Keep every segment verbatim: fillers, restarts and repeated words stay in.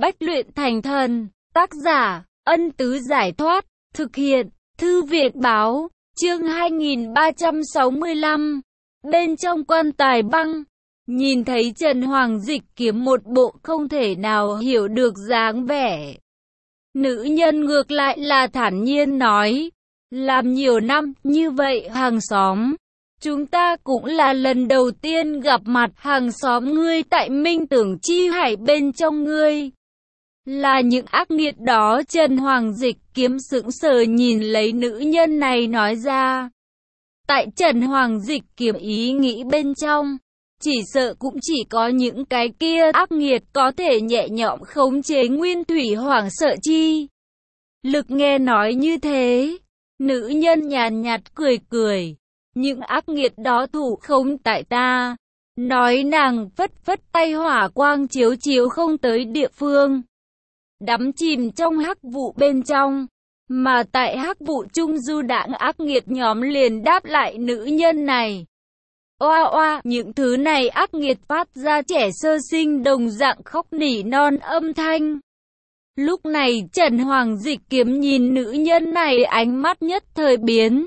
Bách luyện thành thần, tác giả, Ân Tứ Giải Thoát, thực hiện, Thư Viện Báo, chương hai nghìn ba trăm sáu mươi lăm. Bên trong quan tài băng, nhìn thấy Trần Hoàng Dịch Kiếm một bộ không thể nào hiểu được dáng vẻ. Nữ nhân ngược lại là thản nhiên nói, làm nhiều năm như vậy hàng xóm, chúng ta cũng là lần đầu tiên gặp mặt. Hàng xóm ngươi tại Minh Tưởng Chi Hải bên trong ngươi là những ác nghiệt đó. Trần Hoàng Dịch Kiếm sững sờ nhìn lấy nữ nhân này nói ra. Tại Trần Hoàng Dịch Kiếm ý nghĩ bên trong, chỉ sợ cũng chỉ có những cái kia ác nghiệt có thể nhẹ nhõm khống chế nguyên thủy hoảng sợ chi lực. Nghe nói như thế, nữ nhân nhàn nhạt cười cười, những ác nghiệt đó thủ không tại ta. Nói nàng phất phất tay, hỏa quang chiếu chiếu không tới địa phương, đắm chìm trong hắc vụ bên trong. Mà tại hắc vụ trung du đãng ác nghiệt nhóm liền đáp lại nữ nhân này. Oa oa, những thứ này ác nghiệt phát ra trẻ sơ sinh đồng dạng khóc nỉ non âm thanh. Lúc này Trần Hoàng Dịch Kiếm nhìn nữ nhân này, ánh mắt nhất thời biến.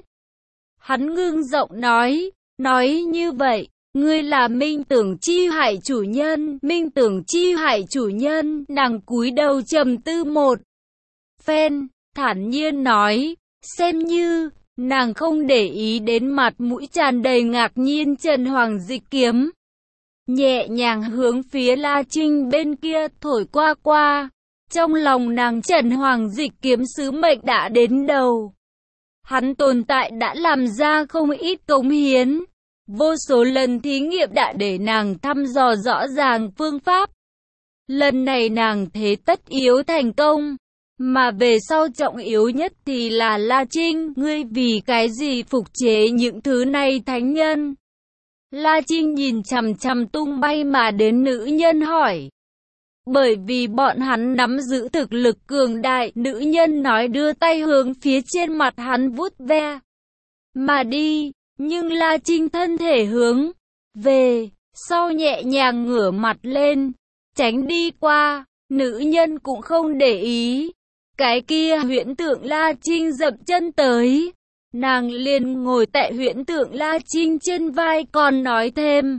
Hắn ngưng giọng nói, nói như vậy, ngươi là Minh Tưởng Chi Hải chủ nhân. Minh Tưởng Chi Hải chủ nhân. Nàng cúi đầu trầm tư một phen, thản nhiên nói, xem như nàng không để ý đến mặt mũi tràn đầy ngạc nhiên Trần Hoàng Dịch Kiếm. Nhẹ nhàng hướng phía La Trinh bên kia thổi qua qua. Trong lòng nàng Trần Hoàng Dịch Kiếm sứ mệnh đã đến đầu. Hắn tồn tại đã làm ra không ít cống hiến. Vô số lần thí nghiệm đã để nàng thăm dò rõ ràng phương pháp. Lần này nàng thế tất yếu thành công. Mà về sau trọng yếu nhất thì là La Trinh, ngươi vì cái gì phục chế những thứ này thánh nhân? La Trinh nhìn chằm chằm tung bay mà đến nữ nhân hỏi. Bởi vì bọn hắn nắm giữ thực lực cường đại. Nữ nhân nói, đưa tay hướng phía trên mặt hắn vuốt ve mà đi. Nhưng La Trinh thân thể hướng về sau nhẹ nhàng ngửa mặt lên, tránh đi qua. Nữ nhân cũng không để ý. Cái kia huyễn tượng La Trinh dậm chân tới, nàng liền ngồi tại huyễn tượng La Trinh trên vai, còn nói thêm.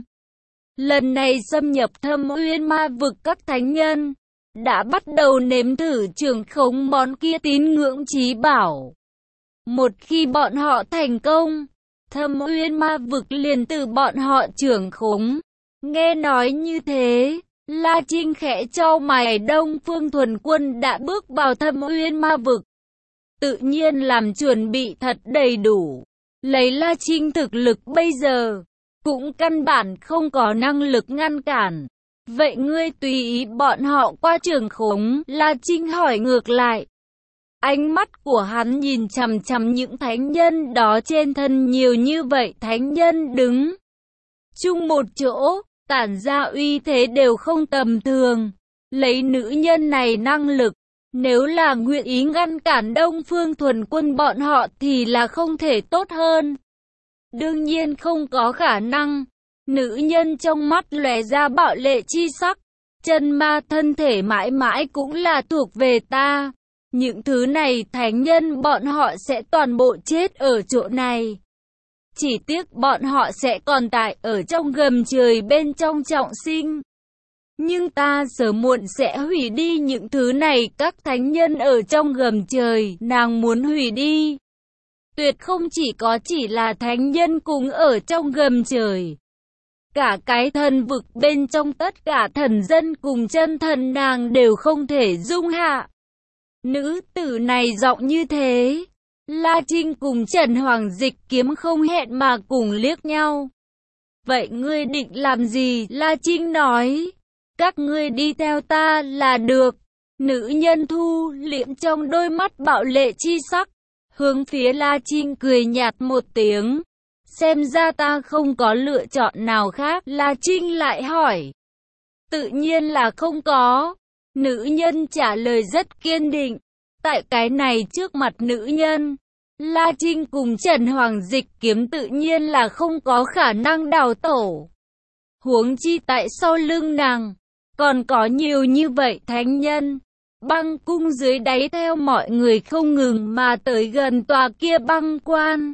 Lần này xâm nhập Thâm Uyên Ma vực, các thánh nhân đã bắt đầu nếm thử trưởng khống món kia tín ngưỡng chí bảo. Một khi bọn họ thành công, Thâm Uyên Ma vực liền từ bọn họ trưởng khống. Nghe nói như thế, La Trinh khẽ chau mày. Đông Phương Thuần Quân đã bước vào Thâm Uyên Ma vực, tự nhiên làm chuẩn bị thật đầy đủ. Lấy La Trinh thực lực bây giờ, cũng căn bản không có năng lực ngăn cản. Vậy ngươi tùy ý bọn họ qua trưởng khống? La Trinh hỏi ngược lại. Ánh mắt của hắn nhìn chằm chằm những thánh nhân đó, trên thân nhiều như vậy thánh nhân đứng chung một chỗ, tản ra uy thế đều không tầm thường. Lấy nữ nhân này năng lực, nếu là nguyện ý ngăn cản Đông Phương Thuần Quân bọn họ thì là không thể tốt hơn. Đương nhiên không có khả năng. Nữ nhân trong mắt lóe ra bạo lệ chi sắc. Chân ma thân thể mãi mãi cũng là thuộc về ta. Những thứ này thánh nhân bọn họ sẽ toàn bộ chết ở chỗ này. Chỉ tiếc bọn họ sẽ còn tại ở trong gầm trời bên trong trọng sinh. Nhưng ta sớm muộn sẽ hủy đi những thứ này. Các thánh nhân ở trong gầm trời, nàng muốn hủy đi. Tuyệt không chỉ có chỉ là thánh nhân cùng ở trong gầm trời. Cả cái thần vực bên trong, tất cả thần dân cùng chân thần nàng đều không thể dung hạ. Nữ tử này giọng như thế. La Trinh cùng Trần Hoàng Dịch Kiếm không hẹn mà cùng liếc nhau. Vậy ngươi định làm gì? La Trinh nói. Các ngươi đi theo ta là được. Nữ nhân thu liễm trong đôi mắt bạo lệ chi sắc, hướng phía La Trinh cười nhạt một tiếng. Xem ra ta không có lựa chọn nào khác. La Trinh lại hỏi. Tự nhiên là không có. Nữ nhân trả lời rất kiên định. Tại cái này trước mặt nữ nhân, La Trinh cùng Trần Hoàng Dịch Kiếm tự nhiên là không có khả năng đào tổ. Huống chi tại sau lưng nàng, Còn có nhiều như vậy thánh nhân. Băng cung dưới đáy theo mọi người không ngừng mà tới gần tòa kia băng quan.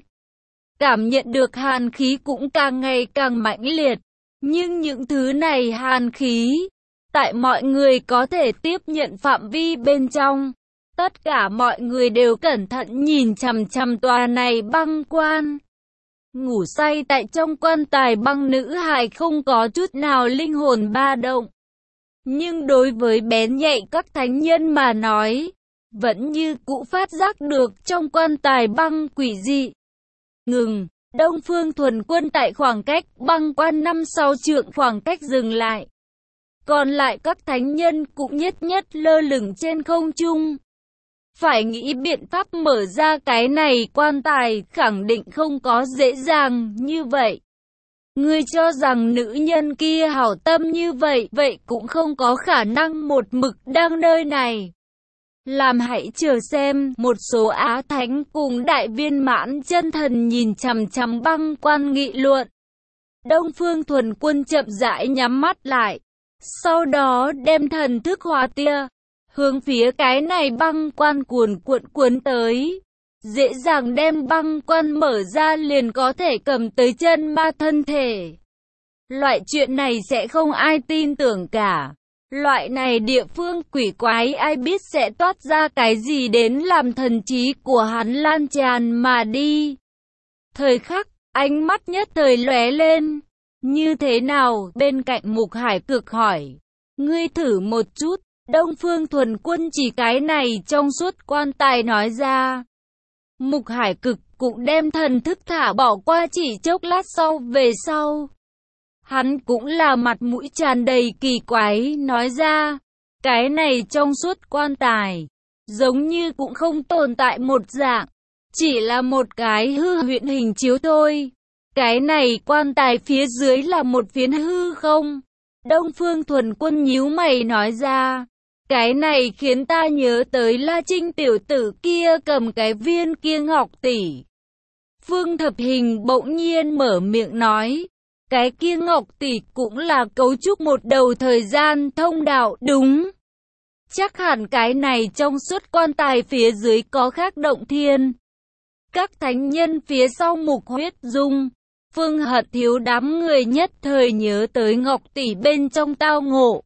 Cảm nhận được hàn khí cũng càng ngày càng mãnh liệt. Nhưng những thứ này hàn khí, tại mọi người có thể tiếp nhận phạm vi bên trong. Tất cả mọi người đều cẩn thận nhìn chằm chằm tòa này băng quan. Ngủ say tại trong quan tài băng nữ hài không có chút nào linh hồn ba động. Nhưng đối với bén nhạy các thánh nhân mà nói, vẫn như cũ phát giác được trong quan tài băng quỷ dị. Ngừng, Đông Phương Thuần Quân tại khoảng cách băng quan năm sáu trượng khoảng cách dừng lại. Còn lại các thánh nhân cũng nhất nhất lơ lửng trên không trung. Phải nghĩ biện pháp mở ra cái này quan tài khẳng định không có dễ dàng như vậy. Ngươi cho rằng nữ nhân kia hảo tâm như vậy, vậy cũng không có khả năng một mực đang nơi này. Làm hãy chờ xem, một số á thánh cùng đại viên mãn chân thần nhìn chằm chằm băng quan nghị luận. Đông Phương Thuần Quân chậm rãi nhắm mắt lại, sau đó đem thần thức hóa tia, hướng phía cái này băng quan cuồn cuộn cuốn tới. Dễ dàng đem băng quan mở ra liền có thể cầm tới chân ma thân thể. Loại chuyện này sẽ không ai tin tưởng cả. Loại này địa phương quỷ quái ai biết sẽ toát ra cái gì đến làm thần trí của hắn lan tràn mà đi. Thời khắc, ánh mắt nhất thời lóe lên. Như thế nào? Bên cạnh Mục Hải Cực hỏi. Ngươi thử một chút. Đông Phương Thuần Quân chỉ cái này trong suốt quan tài nói ra. Mục Hải Cực cũng đem thần thức thả bỏ qua chỉ chốc lát sau về sau. Hắn cũng là mặt mũi tràn đầy kỳ quái nói ra. Cái này trong suốt quan tài, giống như cũng không tồn tại một dạng. Chỉ là một cái hư huyễn hình chiếu thôi. Cái này quan tài phía dưới là một phiến hư không. Đông Phương Thuần Quân nhíu mày nói ra. Cái này khiến ta nhớ tới La Trinh tiểu tử kia cầm cái viên kia ngọc tỷ. Phương Thập Hình bỗng nhiên mở miệng nói. Cái kia ngọc tỷ cũng là cấu trúc một đầu thời gian thông đạo, đúng. Chắc hẳn cái này trong suốt quan tài phía dưới có khác động thiên. Các thánh nhân phía sau Mục Huyết Dung, Phương Hận Thiếu đám người nhất thời nhớ tới ngọc tỷ bên trong tao ngộ.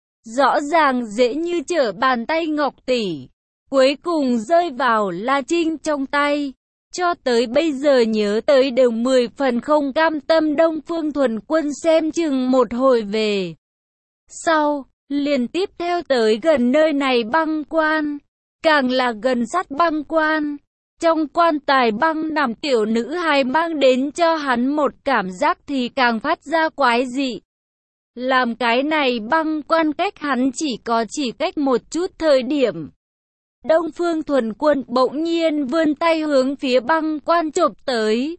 Rõ ràng dễ như trở bàn tay ngọc tỷ, cuối cùng rơi vào La Trinh trong tay. Cho tới bây giờ nhớ tới đều mười phần không cam tâm. Đông Phương Thuần Quân xem chừng một hồi về sau, liền tiếp theo tới gần nơi này băng quan. Càng là gần sát băng quan, trong quan tài băng nằm tiểu nữ hài mang đến cho hắn một cảm giác thì càng phát ra quái dị. Làm cái này băng quan cách hắn chỉ có chỉ cách một chút thời điểm. Đông Phương Thuần Quân bỗng nhiên vươn tay hướng phía băng quan chộp tới.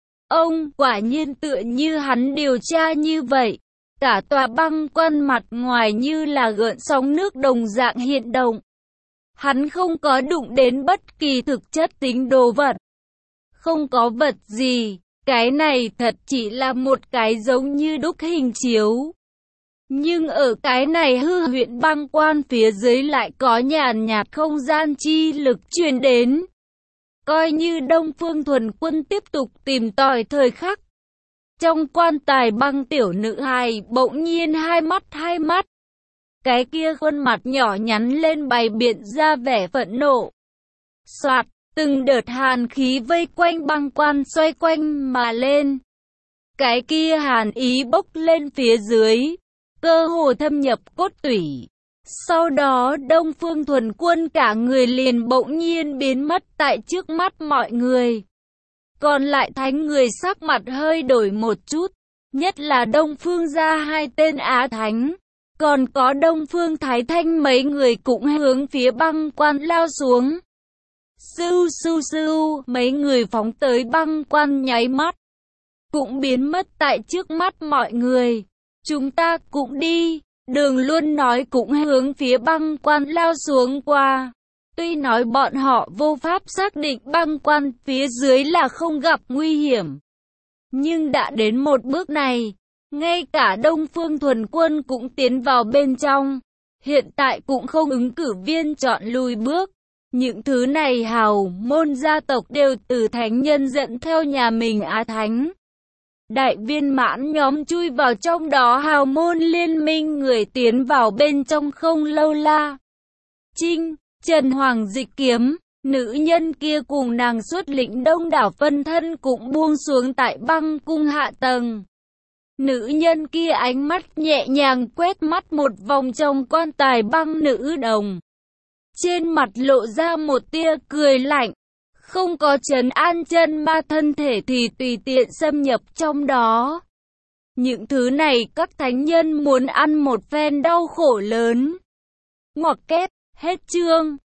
Ông quả nhiên tựa như hắn điều tra như vậy. Cả tòa băng quan mặt ngoài như là gợn sóng nước đồng dạng hiện động. Hắn không có đụng đến bất kỳ thực chất tính đồ vật. Không có vật gì. Cái này thật chỉ là một cái giống như đúc hình chiếu. Nhưng ở cái này hư huyễn băng quan phía dưới lại có nhàn nhạt không gian chi lực truyền đến. Coi như Đông Phương Thuần Quân tiếp tục tìm tòi thời khắc. Trong quan tài băng tiểu nữ hài bỗng nhiên hai mắt hai mắt. Cái kia khuôn mặt nhỏ nhắn lên bày biện ra vẻ phẫn nộ. Soạt, từng đợt hàn khí vây quanh băng quan xoay quanh mà lên. Cái kia hàn ý bốc lên phía dưới, cơ hồ thâm nhập cốt tủy. Sau đó Đông Phương Thuần Quân cả người liền bỗng nhiên biến mất tại trước mắt mọi người. Còn lại thánh người sắc mặt hơi đổi một chút, nhất là Đông Phương gia hai tên á thánh. Còn có Đông Phương Thái Thanh mấy người cũng hướng phía băng quan lao xuống. Sưu sưu sưu, mấy người phóng tới băng quan nháy mắt, cũng biến mất tại trước mắt mọi người. Chúng ta cũng đi. Đường Luân nói cũng hướng phía băng quan lao xuống qua. Tuy nói bọn họ vô pháp xác định băng quan phía dưới là không gặp nguy hiểm, nhưng đã đến một bước này, Ngay cả Đông Phương Thuần Quân cũng tiến vào bên trong. Hiện tại cũng không ứng cử viên chọn lùi bước. Những thứ này hào môn gia tộc đều từ thánh nhân dẫn theo nhà mình Á Thánh. Đại viên mãn nhóm chui vào trong đó, hào môn liên minh người tiến vào bên trong không lâu. La Trinh, Trần Hoàng dịch kiếm, nữ nhân kia cùng nàng xuất lĩnh đông đảo phân thân cũng buông xuống tại băng cung hạ tầng. Nữ nhân kia ánh mắt nhẹ nhàng quét mắt một vòng trong quan tài băng nữ đồng. Trên mặt lộ ra một tia cười lạnh. Không có trấn an chân ma thân thể thì tùy tiện xâm nhập trong đó. Những thứ này các thánh nhân muốn ăn một phen đau khổ lớn. Ngoặc kép, hết chương.